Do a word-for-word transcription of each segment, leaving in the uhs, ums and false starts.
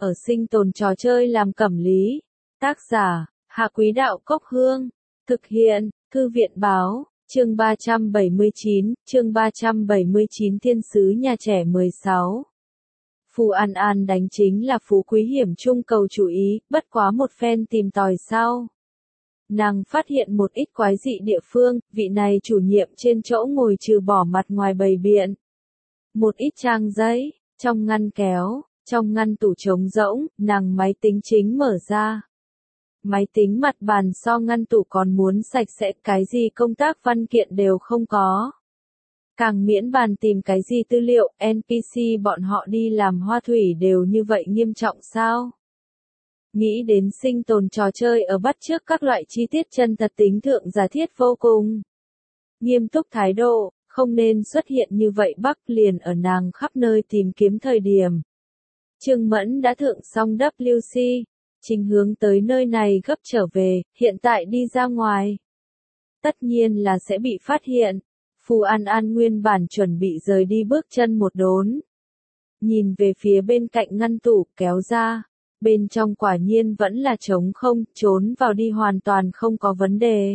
ở sinh tồn trò chơi làm cẩm lý. Tác giả, Hạ Quý Đạo Cốc Hương. Thực hiện, Thư viện Báo, chương ba trăm bảy mươi chín, chương ba trăm bảy mươi chín Thiên sứ nhà trẻ mười sáu. Phù An An đánh chính là phú quý hiểm trung cầu chủ ý, bất quá một phen tìm tòi sau. Nàng phát hiện một ít quái dị địa phương, vị này chủ nhiệm trên chỗ ngồi trừ bỏ mặt ngoài bày biện. Một ít trang giấy, trong ngăn kéo, trong ngăn tủ trống rỗng, nàng máy tính chính mở ra. Máy tính mặt bàn so ngăn tủ còn muốn sạch sẽ, cái gì công tác văn kiện đều không có. Càng miễn bàn tìm cái gì tư liệu, en pê xê bọn họ đi làm hoa thủy đều như vậy nghiêm trọng sao? Nghĩ đến sinh tồn trò chơi ở bắt chước các loại chi tiết chân thật tính thượng giả thiết vô cùng. Nghiêm túc thái độ, không nên xuất hiện như vậy Bắc liền ở nàng khắp nơi tìm kiếm thời điểm. Trương Mẫn đã thượng xong vê kép xê, chính hướng tới nơi này gấp trở về, hiện tại đi ra ngoài. Tất nhiên là sẽ bị phát hiện. Phù An An nguyên bản chuẩn bị rời đi bước chân một đốn. Nhìn về phía bên cạnh ngăn tủ kéo ra. Bên trong quả nhiên vẫn là trống không, trốn vào đi hoàn toàn không có vấn đề.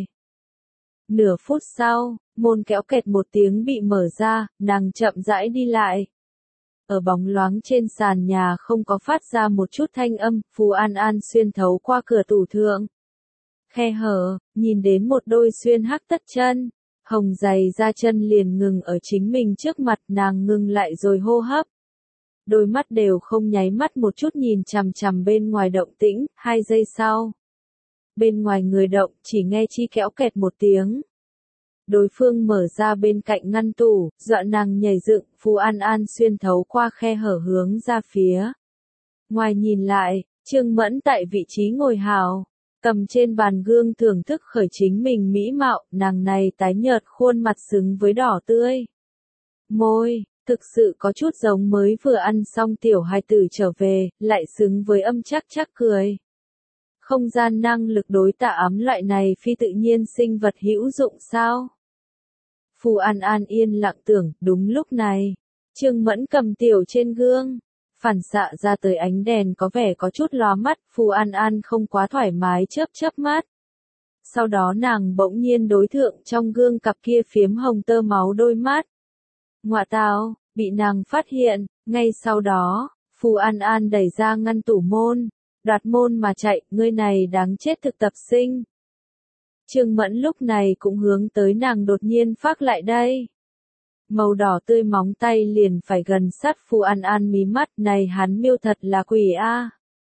Nửa phút sau, môn kéo kẹt một tiếng bị mở ra, nàng chậm rãi đi lại. Ở bóng loáng trên sàn nhà không có phát ra một chút thanh âm, Phù An An xuyên thấu qua cửa tủ thượng. Khe hở, nhìn đến một đôi xuyên hắc tất chân, hồng dày ra chân liền ngừng ở chính mình trước mặt, nàng ngừng lại rồi hô hấp. Đôi mắt đều không nháy mắt một chút nhìn chằm chằm bên ngoài động tĩnh, hai giây sau. Bên ngoài người động, chỉ nghe chi kéo kẹt một tiếng. Đối phương mở ra bên cạnh ngăn tủ, dọa nàng nhảy dựng, Phù An An xuyên thấu qua khe hở hướng ra phía. Ngoài nhìn lại, Trương Mẫn tại vị trí ngồi hào, cầm trên bàn gương thưởng thức khởi chính mình mỹ mạo, nàng này tái nhợt khuôn mặt xứng với đỏ tươi. Môi, thực sự có chút giống mới vừa ăn xong tiểu hài tử trở về, lại xứng với âm chắc chắc cười. Không gian năng lực đối tạ ám loại này phi tự nhiên sinh vật hữu dụng sao? Phù An An yên lặng tưởng, đúng lúc này, Trương Mẫn cầm tiểu trên gương, phản xạ ra tới ánh đèn có vẻ có chút lóa mắt, Phù An An không quá thoải mái chớp chớp mắt. Sau đó nàng bỗng nhiên đối thượng trong gương cặp kia phiếm hồng tơ máu đôi mắt. Ngoạ tào, bị nàng phát hiện, ngay sau đó, Phù An An đẩy ra ngăn tủ môn, đoạt môn mà chạy, ngươi này đáng chết thực tập sinh. Trương Mẫn lúc này cũng hướng tới nàng đột nhiên phát lại đây. Màu đỏ tươi móng tay liền phải gần sát Phù An An mí mắt, này hắn miêu thật là quỷ a.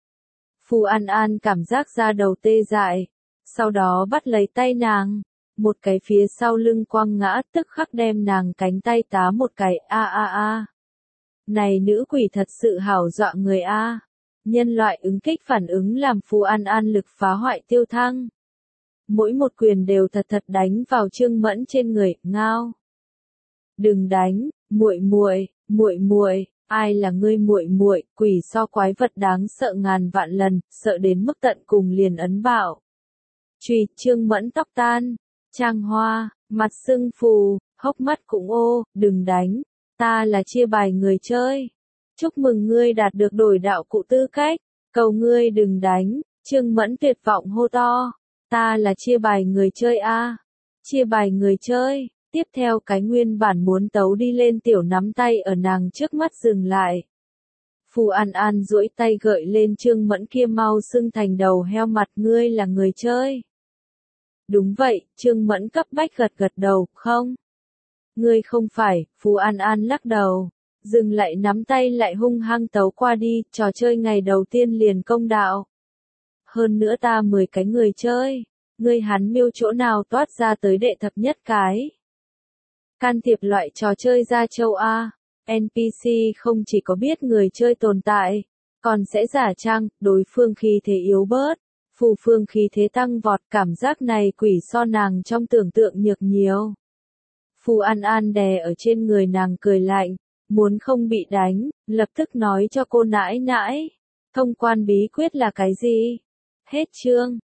Phù An An cảm giác da đầu tê dại, sau đó bắt lấy tay nàng, một cái phía sau lưng quăng ngã, tức khắc đem nàng cánh tay tá một cái, a a a. Này nữ quỷ thật sự hảo dọa người a. Nhân loại ứng kích phản ứng làm Phù An An lực phá hoại tiêu thăng. Mỗi một quyền đều thật thật đánh vào Trương Mẫn trên người, ngao. Đừng đánh, muội muội, muội muội, ai là ngươi muội muội, quỷ so quái vật đáng sợ ngàn vạn lần, sợ đến mức tận cùng liền ấn bạo. Truy, Trương Mẫn tóc tan, trang hoa, mặt sưng phù, hốc mắt cũng ô, đừng đánh, ta là chia bài người chơi. Chúc mừng ngươi đạt được đổi đạo cụ tư cách, cầu ngươi đừng đánh, Trương Mẫn tuyệt vọng hô to. Ta là chia bài người chơi a, chia bài người chơi. Tiếp theo cái nguyên bản muốn tấu đi lên tiểu nắm tay ở nàng trước mắt dừng lại. Phù An An duỗi tay gợi lên Trương Mẫn kia mau sưng thành đầu heo mặt, ngươi là người chơi. Đúng vậy, Trương Mẫn cấp bách gật gật đầu, không. Ngươi không phải, Phù An An lắc đầu. Dừng lại nắm tay lại hung hăng tấu qua đi, trò chơi ngày đầu tiên liền công đạo. Hơn nữa ta mười cái người chơi, ngươi hắn miêu chỗ nào toát ra tới đệ thập nhất cái. Can thiệp loại trò chơi ra châu A, en pê xê không chỉ có biết người chơi tồn tại, còn sẽ giả trang, đối phương khí thế yếu bớt, phù phương khí thế tăng vọt, cảm giác này quỷ so nàng trong tưởng tượng nhược nhiều. Phù An An đè ở trên người nàng cười lạnh, muốn không bị đánh, lập tức nói cho cô nãi nãi, thông quan bí quyết là cái gì? Hết chương.